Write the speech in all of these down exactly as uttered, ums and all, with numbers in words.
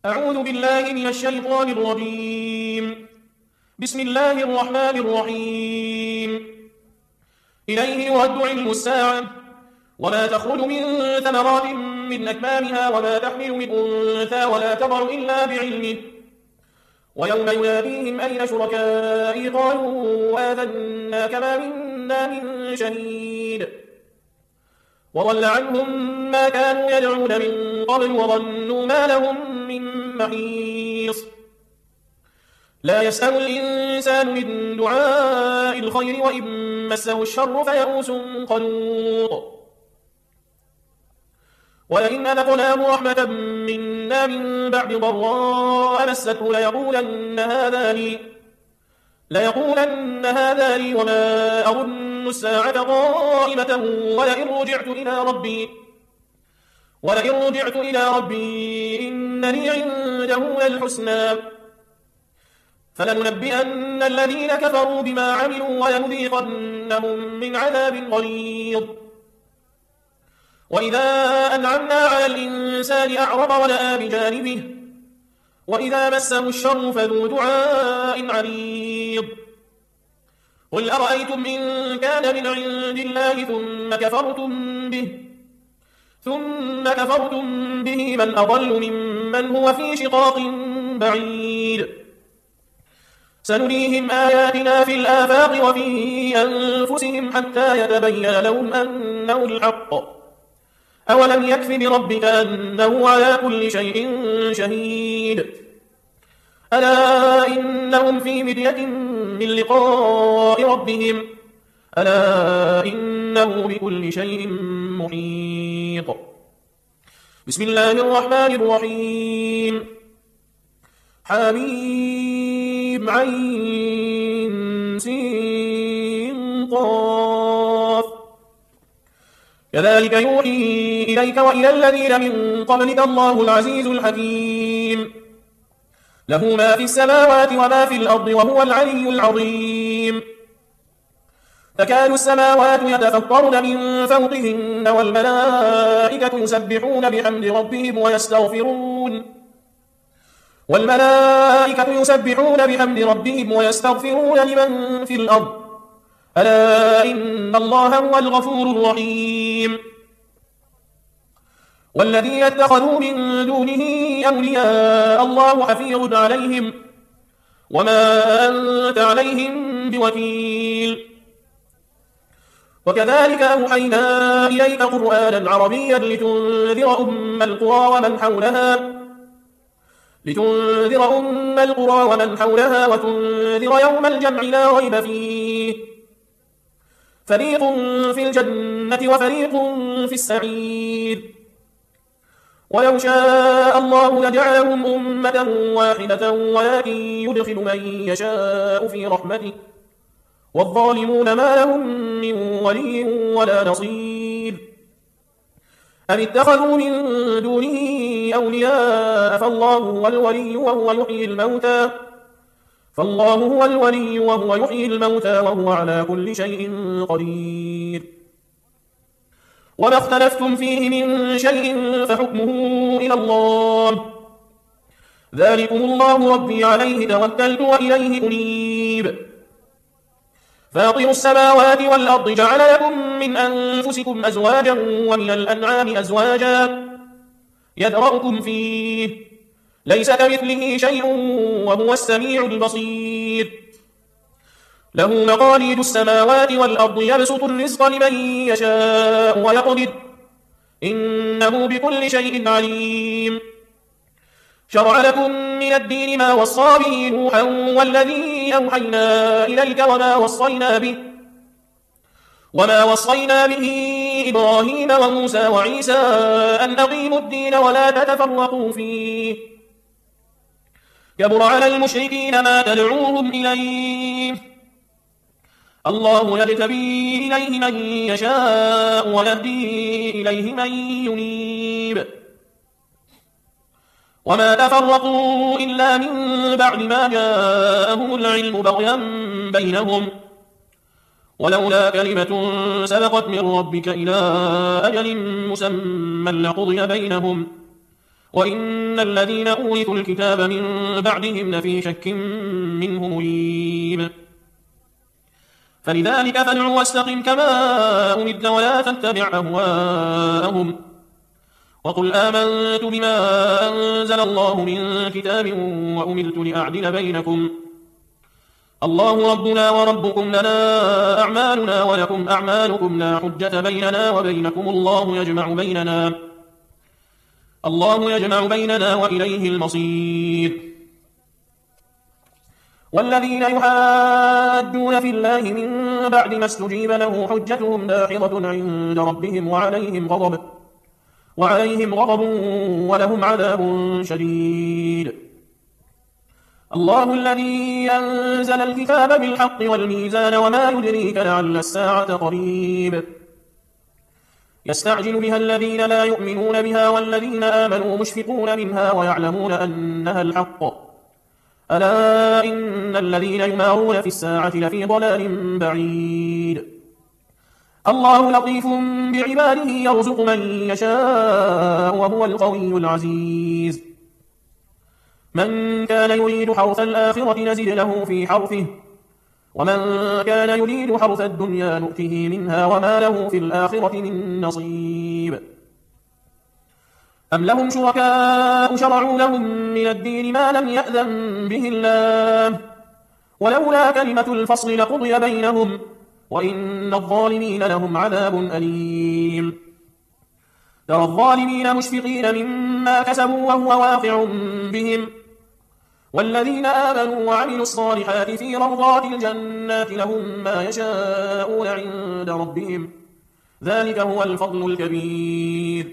أعوذ بالله من الشيطان الرجيم. بسم الله الرحمن الرحيم. إليه يرد علم الساعة وما تخرج من ثمرات من أكمامها وما تحمل من أنثى ولا تضع إلا بعلمه ويوم يناديهم أين شركائي قالوا آذنا كما منا من شهيد وضل عنهم ما كانوا يدعون من قبل وظنوا ما لهم من محيص. لا يسأم الإنسان من دعاء الخير وإن مسه الشر فيئوس قنوط ولئن أذقناه رحمة منا من بعد ضراء مسته ليقولن هذا لي ليقولن هذا لي وما أظن الساعة قائمة ولئن رجعت إلى ربي ولئن رجعت إلى ربي إن لي عنده للحسنى فلننبئن الذين كفروا بما عملوا ولنذيقنهم من عذاب غليظ. وإذا أنعمنا على الإنسان أعرض ونأى بجانبه وإذا مسه الشر فذو دعاء عريض. قل أرأيتم إن كان من عند الله ثم كفرتم به ثم كفرتم به من أضل ممن هو في شقاق بعيد. سنريهم آياتنا في الآفاق وفي أنفسهم حتى يتبين لهم أنه الحق. أولم يكف بربك أنه على كل شيء شهيد. ألا إنهم في مرية من لقاء ربهم ألا إنه بكل شيء محيط. بسم الله الرحمن الرحيم. حميم عين سين قاف كذلك يوحي إليك وإلى الذين من قبلك الله العزيز الحكيم له ما في السماوات وما في الأرض وهو العلي العظيم. تكاد السماوات يتفطرن من فوقهن والملائكة يسبحون بحمد ربهم ويستغفرون والملائكة يسبحون بحمد ربهم ويستغفرون لمن في الأرض ألا إن الله هو الغفور الرحيم. والذين اتخذوا من دونه أولياء الله حفيظ عليهم وما أنت عليهم بوكيل. وكذلك أوحينا إليك قرآنا عربيا لتنذر أم القرى ومن حولها لتنذر أم القرى ومن حولها وتنذر يوم الجمع لا ريب فيه فريق في الجنة وفريق في السعير. ولو شاء الله لجعلهم أمة واحدة ولكن يدخل من يشاء في رحمته والظالمون ما لهم من ولي ولا نصير. أم اتخذوا من دونه أولياء فالله هو الولي وهو يحيي الموتى فالله هو الولي وهو يحيي الموتى وهو على كل شيء قدير. وما اختلفتم فيه من شيء فحكمه إلى الله ذلكم الله ربي عليه توكلت وإليه أنيب. فاطر السماوات والأرض جعل لكم من أنفسكم أزواجا ومن الأنعام أزواجا يذرأكم فيه ليس كمثله شيء وهو السميع البصير. له مقاليد السماوات والأرض يبسط الرزق لمن يشاء ويقدر إنه بكل شيء عليم. شرع لكم من الدين ما وصى به نوحا والذي أوحينا إليك وما وصينا به وما وصينا به إبراهيم وموسى وعيسى أن أقيموا الدين ولا تتفرقوا فيه كبر على المشركين ما تدعوهم إليه الله يجتبي إليه من يشاء ويهدي إليه من ينيب. وما تفرقوا إلا من بعد ما جاءهم العلم بغيا بينهم ولولا كلمة سبقت من ربك إلى أجل مسمى لقضي بينهم وإن الذين أورثوا الكتاب من بعدهم لفي شك منه مريب فلذلك فادع واستقم كما أمرت ولا تتبع أهواءهم وقل آمنت بما أنزل الله من كتاب وأمرت لأعدل بينكم الله ربنا وربكم لنا أعمالنا ولكم أعمالكم لا حجة بيننا وبينكم الله يجمع بيننا الله يجمع بيننا وإليه المصير والذين يحاجون في الله من بعد ما استجيب له حجتهم داحضة عند ربهم وعليهم غضب وعليهم غضب ولهم عذاب شديد الله الذي أنزل الكتاب بالحق والميزان وما يدريك لعل الساعة قريب يستعجل بها الذين لا يؤمنون بها والذين آمنوا مشفقون منها ويعلمون أنها الحق ألا إن الذين يمارون في الساعة لفي ضلال بعيد الله لطيف بعباده يرزق من يشاء وهو القوي العزيز من كان يريد حرث الآخرة نزد له في حرثه ومن كان يريد حرث الدنيا نؤته منها وما له في الآخرة من نصيب أم لهم شركاء شرعوا لهم من الدين ما لم يأذن به الله ولولا كلمة الفصل لقضي بينهم وإن الظالمين لهم عذاب أليم ترى الظالمين مشفقين مما كسبوا وهو واقع بهم والذين آمنوا وعملوا الصالحات في روضات الجنات لهم ما يشاءون عند ربهم ذلك هو الفضل الكبير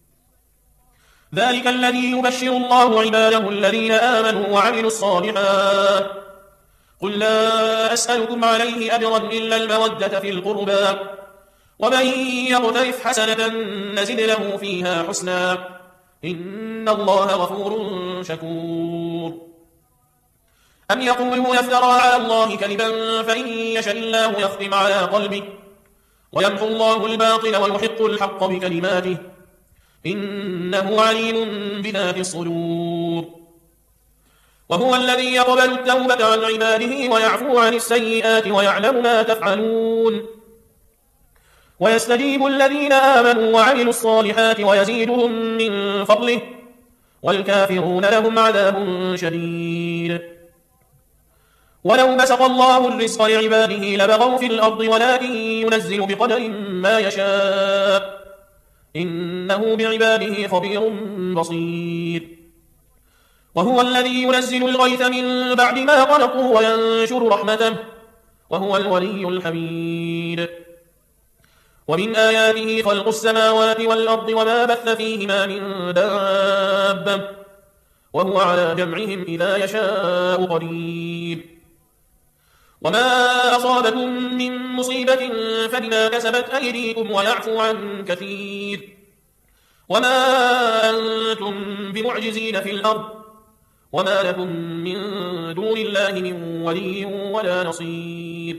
ذلك الذي يبشر الله عباده الذين آمنوا وعملوا الصالحات قل لا أسألكم عليه أجرا إلا المودة في القربى ومن يقترف حسنة نزد له فيها حسنا إن الله غفور شكور أم يقولون افترى على الله كذبا فإن يشاء الله يختم على قلبه ويمحو الله الباطل ويحق الحق بكلماته إنه عليم بذات الصدور وهو الذي يقبل التوبة عن عباده ويعفو عن السيئات ويعلم ما تفعلون ويستجيب الذين آمنوا وعملوا الصالحات ويزيدهم من فضله والكافرون لهم عذاب شديد ولو بسط الله الرزق لعباده لبغوا في الأرض ولكن ينزل بقدر ما يشاء إنه بعباده خبير بصير وهو الذي ينزل الغيث من بعد ما قنطوا وينشر رحمته وهو الولي الحميد ومن آياته خلق السماوات والأرض وما بث فيهما من دابة وهو على جمعهم إذا يشاء قدير وما أصابكم من مصيبة فبما كسبت أيديكم ويعفو عن كثير وما أنتم بمعجزين في الأرض وما لكم من دون الله من ولي ولا نصير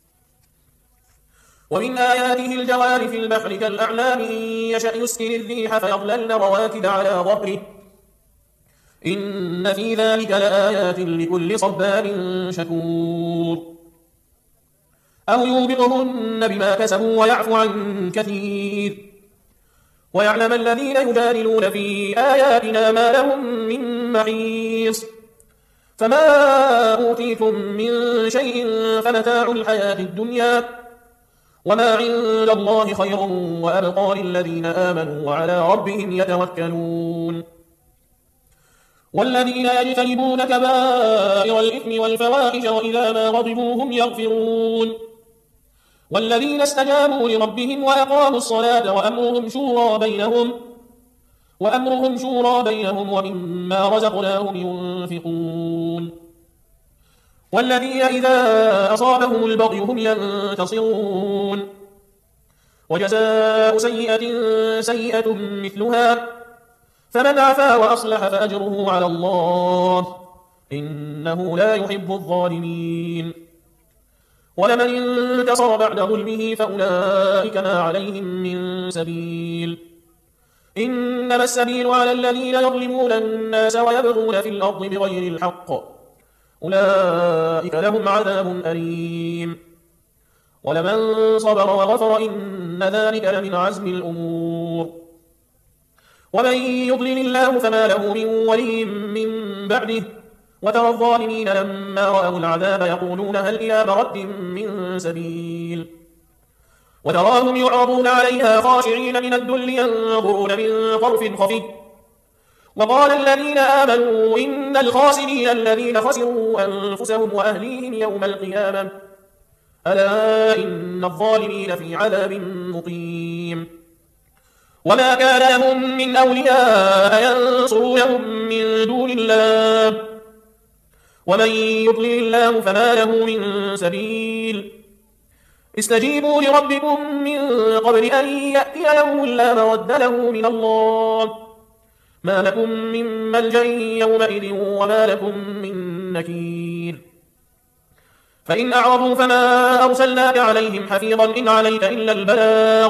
ومن آياته الجوار في البحر كالأعلام إن يشأ يسكن الريح فيظللن رواكد على ظهره إن في ذلك لآيات لكل صبار شكور أو يوبقهن بما كسبوا ويعفو عن كثير ويعلم الذين يجادلون في آياتنا ما لهم من محيص فما أوتيتم من شيء فمتاع الحياة الدنيا وما عند الله خير وأبقى للذين آمنوا وعلى ربهم يتوكلون والذين يجتنبون كبائر الإثم والفواحش وإذا ما غضبوا هم يغفرون والذين استجابوا لربهم وأقاموا الصلاة وأمرهم شورى بينهم وأمرهم شورى بينهم ومما رزقناهم ينفقون والذين إذا أصابهم البغي هم ينتصرون وجزاء سيئة سيئة مثلها فمن عفا وأصلح فأجره على الله إنه لا يحب الظالمين ولمن انتصر بعد ظلمه فأولئك ما عليهم من سبيل إنما السبيل على الذين يظلمون الناس ويبغون في الأرض بغير الحق أولئك لهم عذاب أليم ولمن صبر وغفر إن ذلك لمن عزم الأمور ومن يضلل الله فما له من ولي من بعده وترى الظالمين لما رأوا العذاب يقولون هل إلى مرد من سبيل وتراهم يعرضون عليها خاشعين من الذل ينظرون من طرف خفي وقال الذين آمنوا إن الخاسرين الذين خسروا أنفسهم وأهليهم يوم القيامة ألا إن الظالمين في عذاب مقيم وما كان لهم من أولياء ينصرونهم من دون الله ومن يضلل الله فما له من سبيل استجيبوا لربكم من قبل أن يأتي يوم لا مرد له من الله ما لكم من ملجأ يومئذ وما لكم من نكير فإن أعرضوا فما أرسلناك عليهم حفيظا إن عليك إلا البلاغ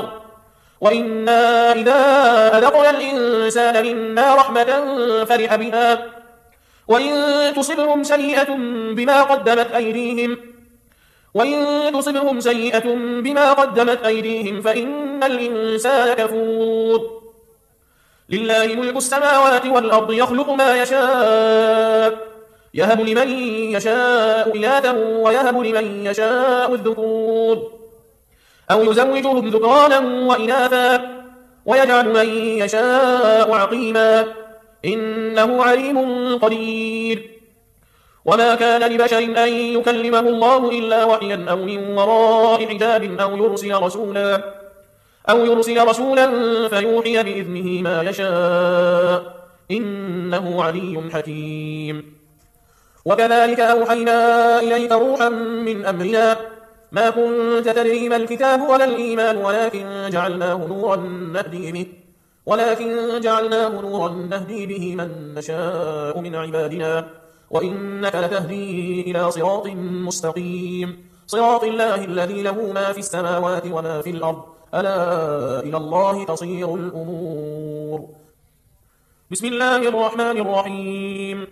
وإنا إذا أذقنا الإنسان منا رحمة فرح بها وإن تصبهم سيئة بما قدمت أيديهم وإن تصبهم سيئة بما قدمت أيديهم فإن الإنسان كفور لله ملك السماوات والأرض يخلق ما يشاء يهب لمن يشاء إناثا ويهب لمن يشاء الذكور أو يزوجهم ذكرانا وإناثا ويجعل من يشاء عقيما إنه عليم قدير وما كان لبشر أن يكلمه الله إلا وحيا أو من وراء حجاب أو يرسل رسولا أو يرسل رسولا فيوحي بإذنه ما يشاء إنه علي حكيم وكذلك أوحينا إليك روحا من أمرنا ما كنت تدري ما الكتاب ولا الإيمان ولكن جعلناه نورا نهدي به ولكن جعلناه نورا نهدي به من نشاء من عبادنا وإنك لتهدي إلى صراط مستقيم صراط الله الذي له ما في السماوات وما في الأرض ألا إلى الله تصير الأمور بسم الله الرحمن الرحيم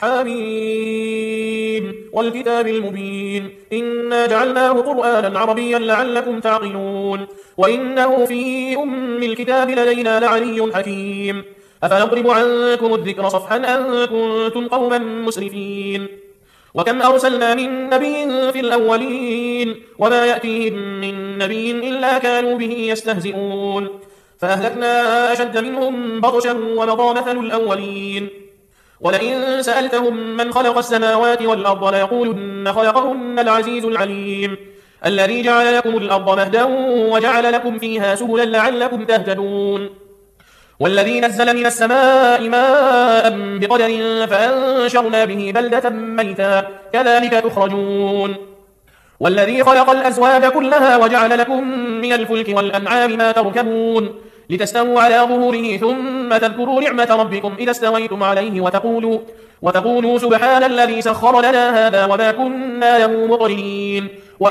حميم والكتاب المبين إنا جعلناه قرآنا عربيا لعلكم تعقلون وإنه في أم الكتاب لدينا لعلي حكيم أفنضرب عنكم الذكر صفحا أن كنتم قوما مسرفين وكم أرسلنا من نبي في الأولين وما يأتيهم من نبي إلا كانوا به يستهزئون فأهلكنا أشد منهم بطشا ومضى مثل الأولين ولئن سألتهم من خلق السماوات والأرض ليقولن خلقهن العزيز العليم الذي جعل لكم الأرض مهدا وجعل لكم فيها سبلا لعلكم تهتدون والذي نزل من السماء ماء بقدر فأنشرنا به بلدة ميتا كذلك تخرجون والذي خلق الأزواج كلها وجعل لكم من الفلك والأنعام ما تركبون لتستووا على ظهوره ثم تذكروا نعمة ربكم إذا استويتم عليه وتقولوا, وتقولوا سبحان الذي سخر لنا هذا وما كنا له مقرنين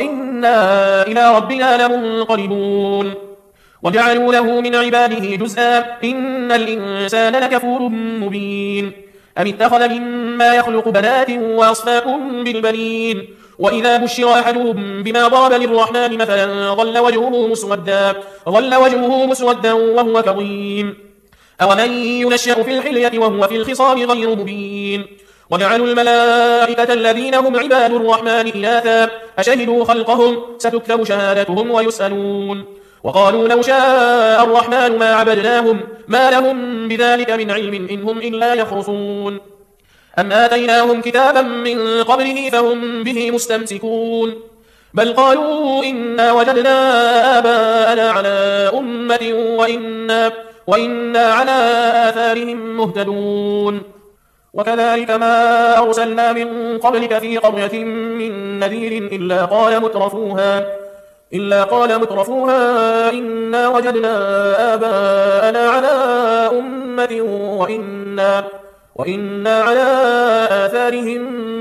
وإنا إلى ربنا لمنقلبون وجعلوا له من عباده جزءا إن الإنسان لكفور مبين أم اتخذ مما يخلق بنات وأصفاكم بالبنين وإذا بشر أحدهم بما ضرب للرحمن مثلا ظل وجهه مسودا ظل وجهه مسودا وهو كظيم أومن ينشأ في الحلية وهو في الخصام غير مبين وجعلوا الملائكة الذين هم عباد الرحمن إناثا أشهدوا خلقهم ستكتب شهادتهم ويسألون وقالوا لو شاء الرحمن ما عبدناهم ما لهم بذلك من علم إن هم إلا يخرصون أم آتيناهم كتابا من قبله فهم به مستمسكون بل قالوا إنا وجدنا آباءنا على أمة وإنا, وإنا على آثارهم مهتدون وكذلك ما أرسلنا من قبلك في قرية من نذير إلا قال مترفوها إلا قال مترفوها إنا وجدنا آباءنا على أمة وإنا, وإنا على آثارهم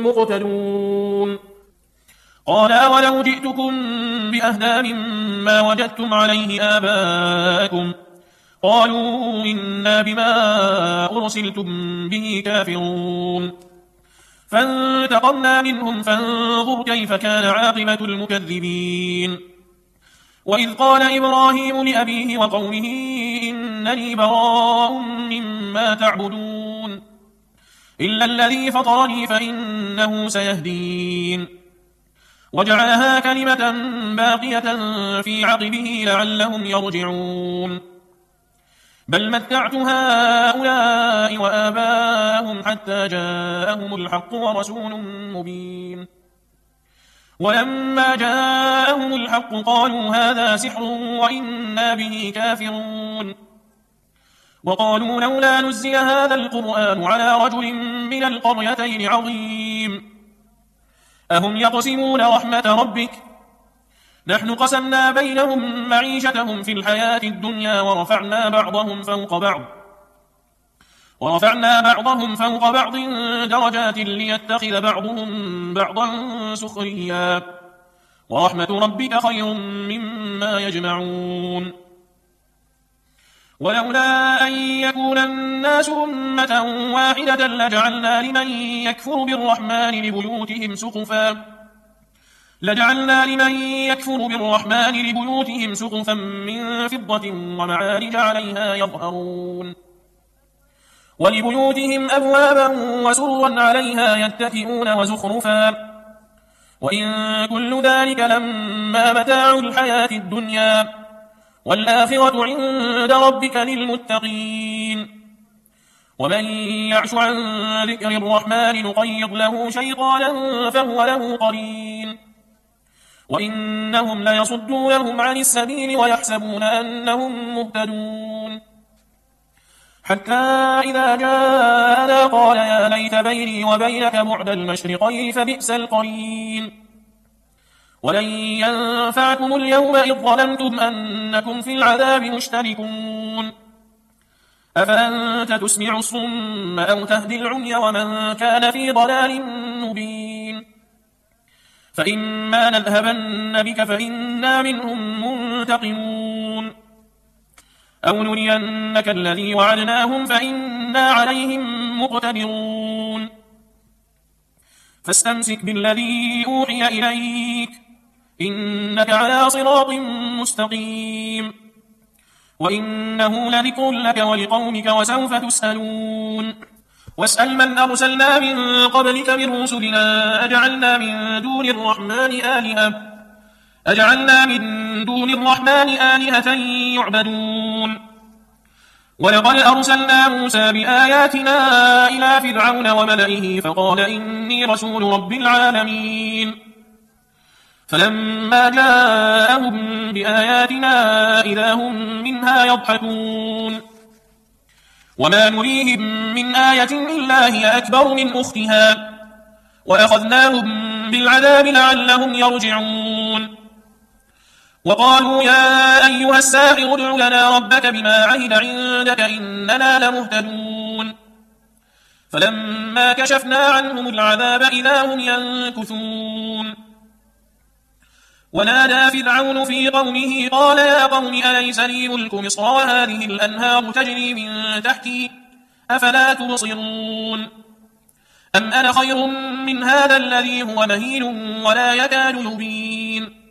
مقتدون قال أولو جئتكم بأهدى مما وجدتم عليه آباءكم قالوا إنا بما أرسلتم به كافرون فانتقمنا منهم فانظر كيف كان عاقبة المكذبين وإذ قال إبراهيم لأبيه وقومه إنني براء مما تعبدون إلا الذي فطرني فإنه سيهدين وجعلها كلمة باقية في عقبه لعلهم يرجعون بل متعت هؤلاء وآباءهم حتى جاءهم الحق ورسول مبين ولما جاءهم الحق قالوا هذا سحر وإنا به كافرون وقالوا لولا نزل هذا القرآن على رجل من القريتين عظيم أهم يقسمون رحمة ربك نحن قسمنا بينهم معيشتهم في الحياة الدنيا ورفعنا بعضهم فوق بعض ورفعنا بعضهم فوق بعض درجات ليتخذ بعضهم بعضا سخريا ورحمة ربك خير مما يجمعون ولولا أن يكون الناس أمة واحدة لجعلنا لمن يكفر بالرحمن لبيوتهم سقفا لجعلنا لمن يكفر بالرحمن لبيوتهم سقفا من فضة ومعارج عليها يظهرون ولبيوتهم أبوابا وسرا عليها يتكئون وزخرفا وإن كل ذلك لما متاع الحياة الدنيا والآخرة عند ربك للمتقين ومن يعش عن ذكر الرحمن نقيض له شيطانا فهو له قرين وإنهم ليصدونهم عن السبيل ويحسبون أنهم مهتدون حتى إذا جاءنا قال يا ليت بيني وبينك بعد المشرقين فبئس القرين ولن ينفعكم اليوم إذ ظلمتم أنكم في العذاب مشتركون أفأنت تسمع الصم أو تهدي العمي ومن كان في ضلال مبين فإما نذهبن بك فإنا منهم منتقمون أو نرينك الذي وعدناهم فإنا عليهم مقتدرون فاستمسك بالذي أوحي إليك إنك على صراط مستقيم وإنه لذكر لك ولقومك وسوف تسألون واسأل من أرسلنا من قبلك من رسلنا أجعلنا من دون الرحمن آلهة أجعلنا من دون الرحمن آلهة يعبدون ولقد أرسلنا موسى بآياتنا إلى فرعون وملئه فقال إني رسول رب العالمين فلما جاءهم بآياتنا إذا هم منها يضحكون وما نريهم من آية إلا هي أكبر من أختها وأخذناهم بالعذاب لعلهم يرجعون وقالوا يا أيها الساحر ادع لنا ربك بما عهد عندك إننا لمهتدون فلما كشفنا عنهم العذاب إذا هم ينكثون ونادى فرعون في قومه قال يا قوم أليس لي ملك مصر وهذه الأنهار تجري من تحتي أفلا تبصرون أم أنا خير من هذا الذي هو مهين ولا يكاد يبين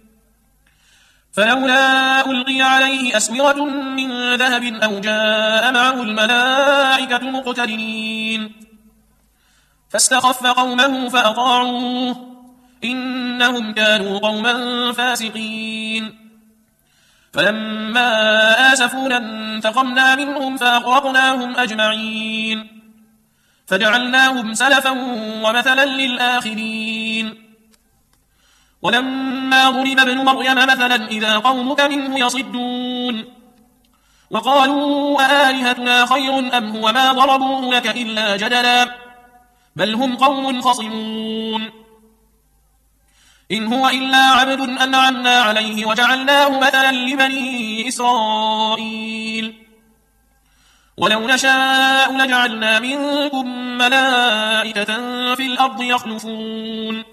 فلولا ألقي عليه أسورة من ذهب أو جاء معه الملائكة مقترنين فاستخف قومه فأطاعوه إنهم كانوا قوما فاسقين فلما آسفونا انتقمنا منهم فأغرقناهم أجمعين فجعلناهم سلفا ومثلا للآخرين ولما ضرب ابن مريم مثلا إذا قومك منه يصدون وقالوا أآلهتنا خير أم هو ما ضربوه لك إلا جدلا بل هم قوم خصمون إن هو إلا عبد أنعمنا عليه وجعلناه مثلا لبني إسرائيل ولو نشاء لجعلنا منكم ملائكة في الأرض يخلفون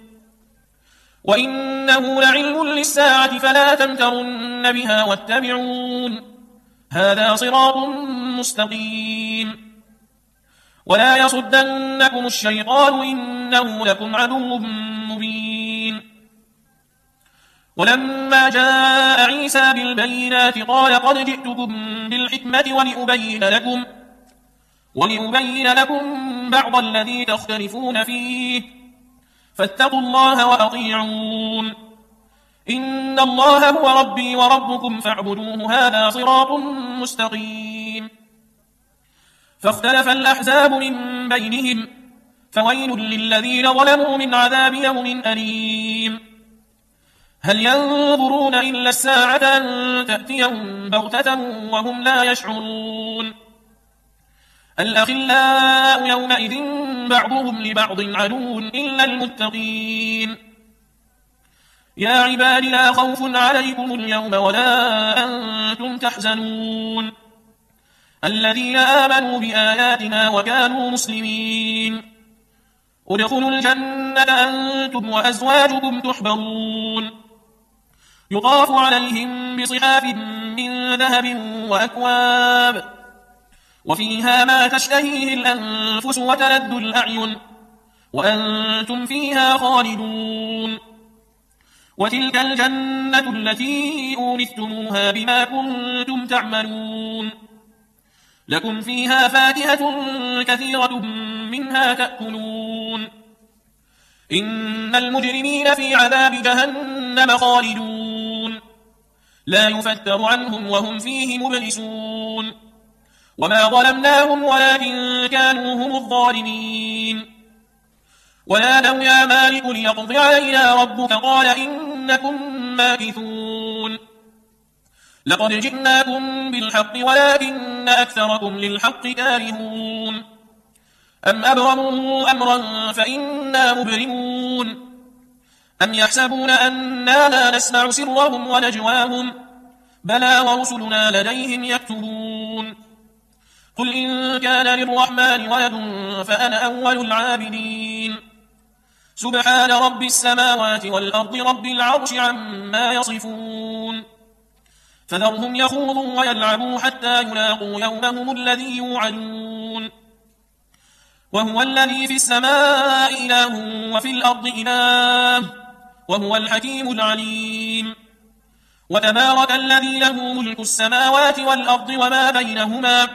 وإنه لعلم للساعة فلا تمترن بها واتبعون هذا صراط مستقيم ولا يصدنكم الشيطان إنه لكم عدو مبين ولما جاء عيسى بالبينات قال قد جئتكم بالحكمة ولأبين لكم ولأبين لكم بعض الذي تختلفون فيه فاتقوا الله وأطيعون إن الله هو ربي وربكم فاعبدوه هذا صراط مستقيم فاختلف الأحزاب من بينهم فويل للذين ظلموا من عذاب يوم أليم هل ينظرون إلا الساعة أن تأتيهم بغتة وهم لا يشعرون الأخلاء يومئذ بعضهم لبعض عدو إلا المتقين يا عباد لا خوف عليكم اليوم ولا أنتم تحزنون الذين آمنوا بآياتنا وكانوا مسلمين ادخلوا الجنة أنتم وأزواجكم تحبرون يطاف عليهم بصحاف من ذهب وأكواب وفيها ما تشتهيه الأنفس وتلذ الأعين وأنتم فيها خالدون وتلك الجنة التي أورثتموها بما كنتم تعملون لكم فيها فاكهة كثيرة منها تأكلون إن المجرمين في عذاب جهنم خالدون لا يفتر عنهم وهم فيه مبلسون وما ظلمناهم ولكن كانوا هم الظالمين ونادوا يا مالك ليقض علينا ربك قال إنكم ماكثون لقد جئناكم بالحق ولكن أكثركم للحق كارهون أم أبرموا أمرا فإنا مبرمون أم يحسبون أننا لا نسمع سرهم ونجواهم بلى ورسلنا لديهم يكتبون قل إن كان للرحمن ولد فأنا أول العابدين سبحان رب السماوات والأرض رب العرش عما يصفون فذرهم يخوضوا ويلعبوا حتى يلاقوا يومهم الذي يوعدون وهو الذي في السماء إله وفي الأرض إله وهو الحكيم العليم وتبارك الذي له ملك السماوات والأرض وما بينهما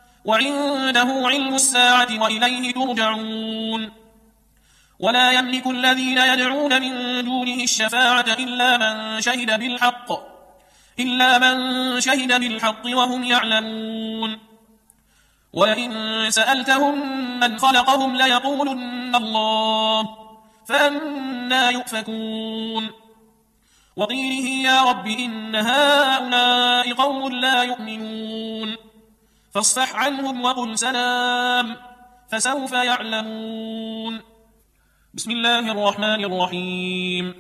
وعنده علم الساعة وإليه ترجعون ولا يملك الذين يدعون من دونه الشفاعة إلا من شهد بالحق إلا من شهد بالحق وهم يعلمون ولئن سألتهم من خلقهم ليقولن الله فأنى يؤفكون وقيله يا رب إن هؤلاء قوم لا يؤمنون فاصفح عنهم وقل سلام فسوف يعلمون بسم الله الرحمن الرحيم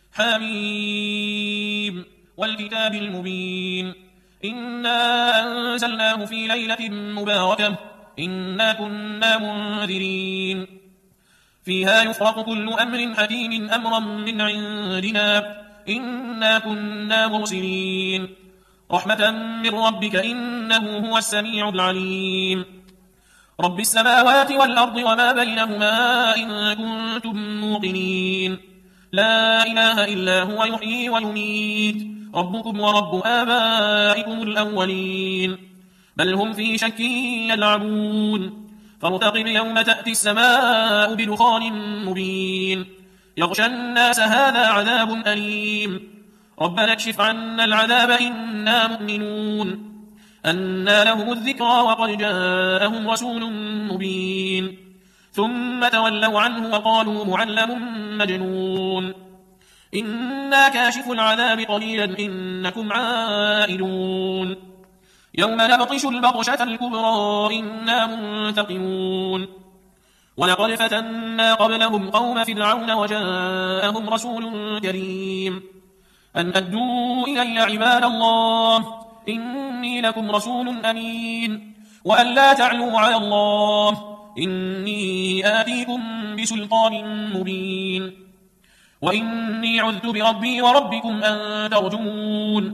حميم والكتاب المبين إنا أنزلناه في ليلة مباركة إنا كنا منذرين فيها يفرق كل أمر حكيم أمرا من عندنا إنا كنا مرسلين رحمة من ربك إنه هو السميع العليم رب السماوات والأرض وما بينهما إن كنتم موقنين لا إله إلا هو يحيي ويميت ربكم ورب آبائكم الأولين بل هم في شك يلعبون فارتقب يوم تأتي السماء بدخان مبين يغشى الناس هذا عذاب أليم ربنا اكشف عنا العذاب إنا مؤمنون أنى لهم الذكرى وقد جاءهم رسول مبين ثم تولوا عنه وقالوا معلم مجنون إنا كاشف العذاب قليلا إنكم عائدون يوم نبطش البطشة الكبرى إنا منتقمون ولقد فتنا قبلهم قوم فرعون وجاءهم رسول كريم أن أدوا إلي عباد الله إني لكم رسول أمين وأن لا تعلوا على الله إني آتيكم بسلطان مبين وإني عذت بربي وربكم أن ترجمون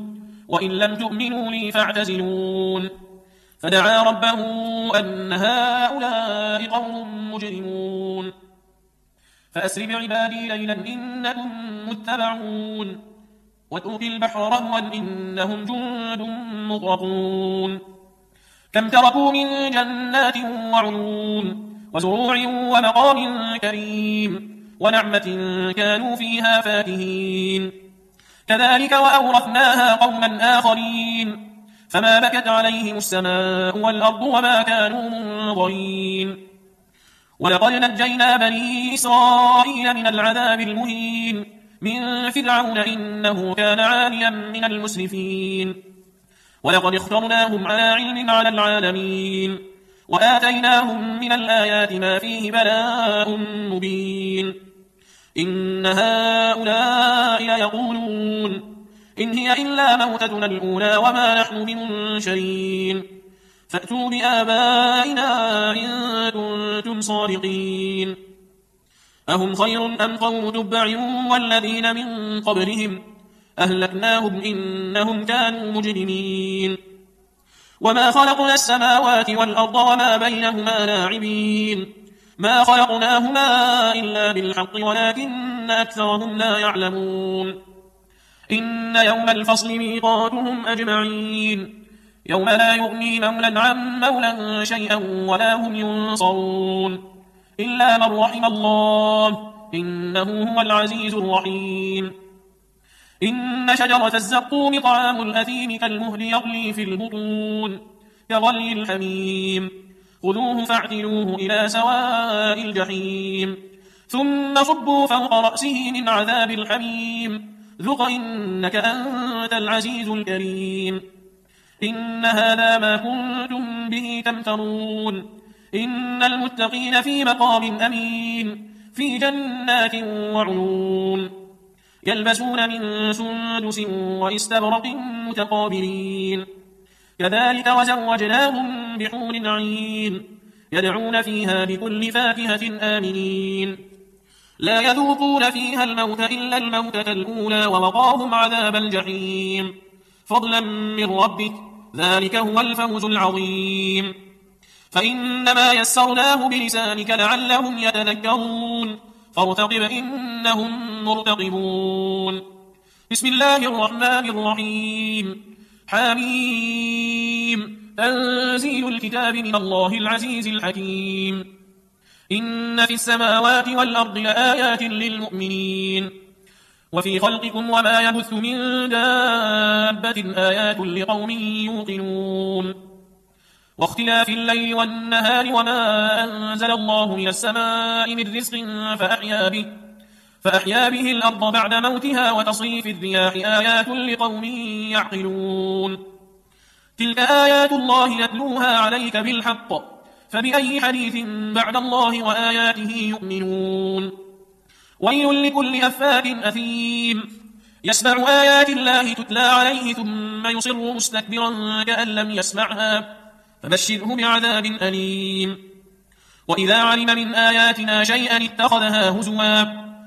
وإن لم تؤمنوا لي فاعتزلون فدعا ربه أن هؤلاء قوم مجرمون فأسر بعبادي ليلا إنكم متبعون واترك البحر رهوا إنهم جند مغرقون كم تركوا من جنات وعيون وزروع ومقام كريم ونعمة كانوا فيها فاكهين كذلك وأورثناها قوما آخرين فما بكت عليهم السماء والأرض وما كانوا منظرين ولقد نجينا بني إسرائيل من العذاب المهين من فرعون إنه كان عاليا من المسرفين ولقد اخترناهم على علم على العالمين وآتيناهم من الآيات ما فيه بلاء مبين إن هؤلاء يقولون إن هي إلا موتتنا الأولى وما نحن بمنشرين فأتوا بآبائنا إن كنتم صادقين أهم خير أم قوم تبع والذين من قبلهم أهلكناهم إنهم كانوا مجرمين وما خلقنا السماوات والأرض وما بينهما لاعبين ما خلقناهما إلا بالحق ولكن أكثرهم لا يعلمون إن يوم الفصل ميقاتهم أجمعين يوم لا يغني مولى عن مولى شيئا ولا هم ينصرون إلا من رحم الله إنه هو العزيز الرحيم إن شجرة الزقوم طعام الأثيم كالمهل يغلي في البطون كغلي الحميم خذوه فاعتلوه إلى سواء الجحيم ثم صبوا فوق رأسه من عذاب الحميم ذق إنك أنت العزيز الكريم إن هذا ما كنتم به تمترون إن المتقين في مقام أمين في جنات وعيون يلبسون من سندس واستبرق متقابلين كذلك وزوجناهم بحور عين يدعون فيها بكل فاكهة آمنين لا يذوقون فيها الموت إلا الموتة الأولى ووقاهم عذاب الجحيم فضلا من ربك ذلك هو الفوز العظيم فإنما يسرناه بلسانك لعلهم يتذكرون فارتقب إنهم مرتقبون بسم الله الرحمن الرحيم حميم تنزيل الكتاب من الله العزيز الحكيم إن في السماوات والأرض لآيات للمؤمنين وفي خلقكم وما يبث من دابة آيات لقوم يوقنون واختلاف الليل والنهار وما أنزل الله من السماء من رزق فأحيا به, فأحيا به الأرض بعد موتها وتصريف الرياح آيات لقوم يعقلون تلك آيات الله نتلوها عليك بالحق فبأي حديث بعد الله وآياته يؤمنون ويل لكل أفاك أثيم يسمع آيات الله تتلى عليه ثم يصر مستكبرا كأن لم يسمعها فبشره بعذاب أليم وإذا علم من آياتنا شيئا اتخذها هزوا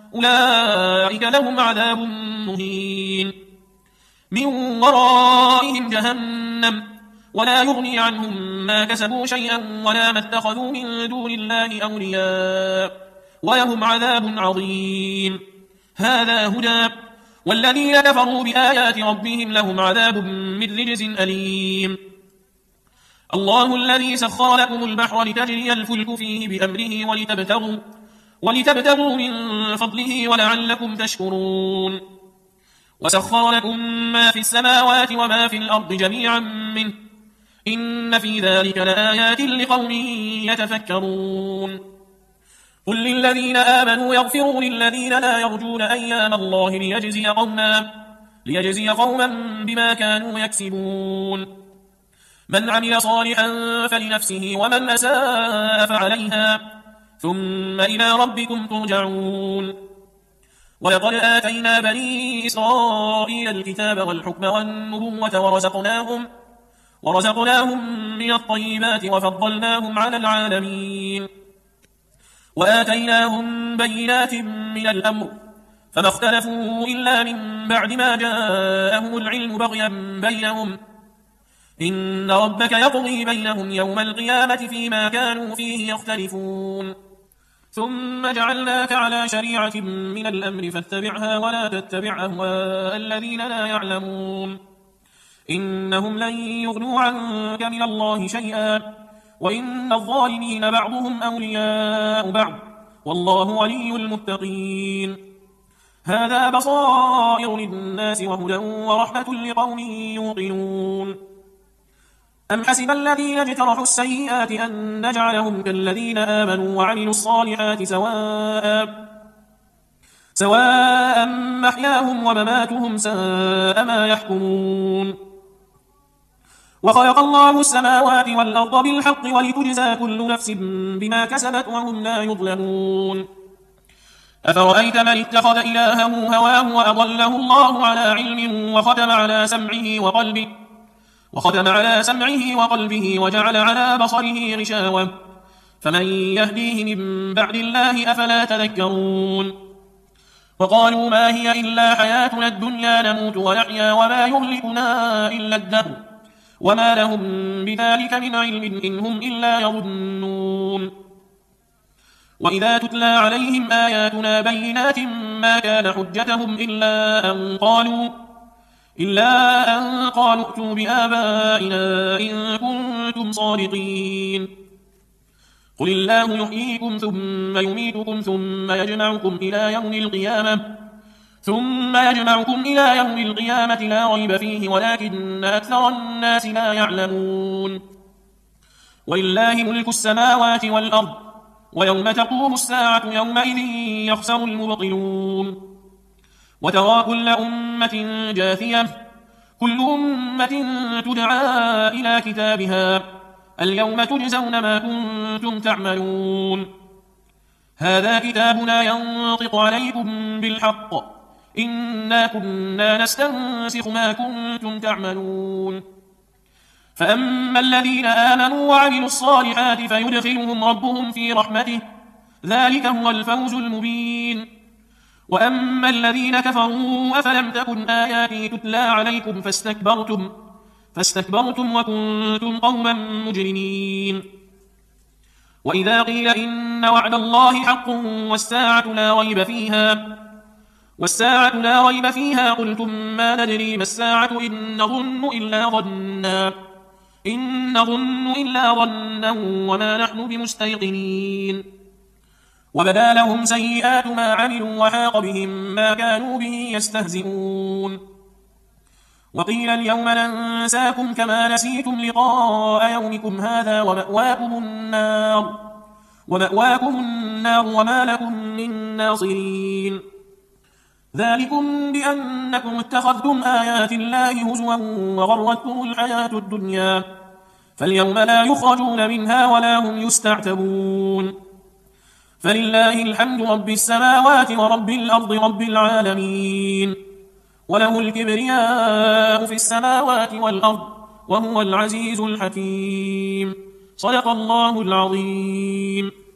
أولئك لهم عذاب مهين من ورائهم جهنم ولا يغني عنهم ما كسبوا شيئا ولا ما اتخذوا من دون الله أولياء ولهم عذاب عظيم هذا هدى والذين كفروا بآيات ربهم لهم عذاب من رجز أليم الله الذي سخر لكم البحر لتجري الفلك فيه بأمره ولتبتغوا, ولتبتغوا من فضله ولعلكم تشكرون وسخر لكم ما في السماوات وما في الأرض جميعا منه إن في ذلك لآيات لقوم يتفكرون قل للذين آمنوا يغفروا للذين لا يرجون أيام الله ليجزي قوما, ليجزي قوما بما كانوا يكسبون من عمل صالحا فلنفسه ومن أساء فعليها ثم إلى ربكم ترجعون ولقد آتينا بني إسرائيل الكتاب والحكم والنبوة ورزقناهم, ورزقناهم من الطيبات وفضلناهم على العالمين وآتيناهم بينات من الأمر فما اختلفوا إلا من بعد ما جاءهم العلم بغيا بينهم إن ربك يقضي بينهم يوم القيامة فيما كانوا فيه يختلفون ثم جعلناك على شريعة من الأمر فاتبعها ولا تتبع أهواء الذين لا يعلمون إنهم لن يغنوا عنك من الله شيئا وإن الظالمين بعضهم أولياء بعض والله ولي المتقين هذا بصائر للناس وهدى ورحمة لقوم يوقنون أم حسب الذين اجترحوا السيئات أن نجعلهم كالذين آمنوا وعملوا الصالحات سواء سواء محياهم ومماتهم ساء ما يحكمون وخلق الله السماوات والأرض بالحق ولتجزى كل نفس بما كسبت وهم لا يظلمون أفرأيت من اتخذ إلهه هواه وأضله الله على علم وختم على سمعه وقلبه وختم على سمعه وقلبه وجعل على بصره غشاوة فمن يهديه من بعد الله أفلا تذكرون وقالوا ما هي إلا حياتنا الدنيا نموت ونحيا وما يهلكنا إلا الدهر وما لهم بذلك من علم إن هم إلا يظنون وإذا تتلى عليهم آياتنا بينات ما كان حجتهم إلا أن قالوا إلا أن قالوا ائتوا بآبائنا إن كنتم صادقين قل الله يحييكم ثم يميتكم ثم يجمعكم إلى يوم القيامة ثم يجمعكم إلى يوم القيامة لا ريب فيه ولكن أكثر الناس لا يعلمون ولله ملك السماوات والأرض ويوم تقوم الساعة يومئذ يخسر المبطلون وترى كل أمة جاثية كل أمة تدعى إلى كتابها اليوم تجزون ما كنتم تعملون هذا كتابنا ينطق عليكم بالحق إنا كنا نستنسخ ما كنتم تعملون فأما الذين آمنوا وعملوا الصالحات فيدخلهم ربهم في رحمته ذلك هو الفوز المبين وأما الذين كفروا أفلم تكن آياتي تتلى عليكم فاستكبرتم فاستكبرتم وكنتم قوما مجرمين وإذا قيل إن وعد الله حق والساعة لا ريب فيها والساعة لا ريب فيها قلتم ما ندري ما الساعة إن نظن إلا ظنا إن نظن إلا ظنا وما نحن بمستيقنين وبدا لهم سيئات ما عملوا وحاق بهم ما كانوا به يستهزئون وقيل اليوم ننساكم كما نسيتم لقاء يومكم هذا ومأواكم النار ومأواكم النار وما لكم من ناصرين ذلكم بأنكم اتخذتم آيات الله هزوا وغرتكم الحياة الدنيا فاليوم لا يخرجون منها ولا هم يستعتبون فلله الحمد رب السماوات ورب الأرض رب العالمين وله الكبرياء في السماوات والأرض وهو العزيز الحكيم صدق الله العظيم.